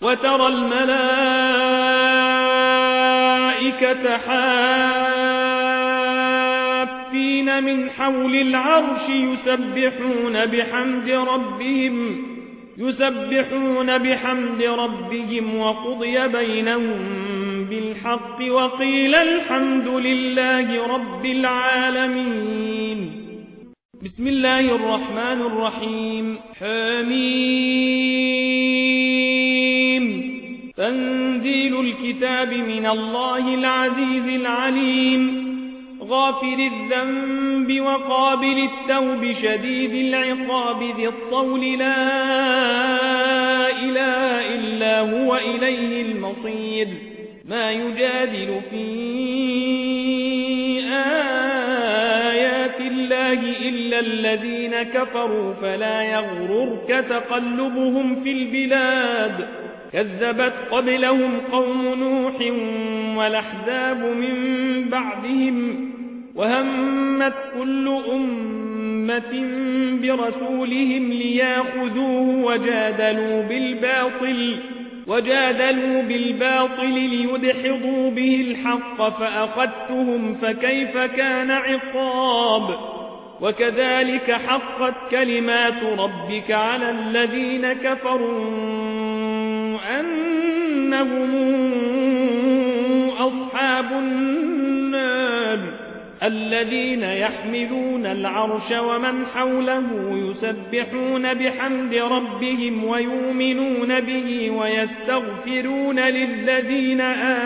وترى الملائكة حافين من حول العرش يسبحون بحمد ربهم وقضي بينهم بالحق وقيل الحمد لله رب العالمين. بسم الله الرحمن الرحيم. حميم. تنزيل الكتاب من الله العزيز العليم. غافر الذنب وقابل التوب شديد العقاب ذي الطول لا إله إلا هو إليه المصير. ما يجادل في آيات الله إلا الذين كفروا فلا يغررك تقلبهم في البلاد. كذبت قبلهم قوم نوح والأحزاب من بعدهم وهمت كل أمة برسولهم ليأخذوه وجادلوا بالباطل ليدحضوا به الحق فأخذتهم فكيف كان عقاب. وكذلك حقت كلمات ربك على الذين كفروا أنهم أصحاب النار. الذين يحملون العرش ومن حوله يسبحون بحمد ربهم ويؤمنون به ويستغفرون للذين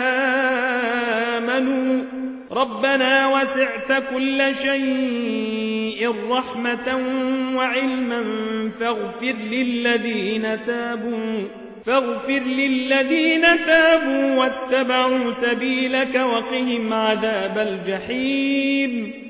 آمنوا ربنا وسعت كل شيء رحمة وعلما فاغفر للذين تابوا واتبعوا سبيلك وقهم عذاب الجحيم.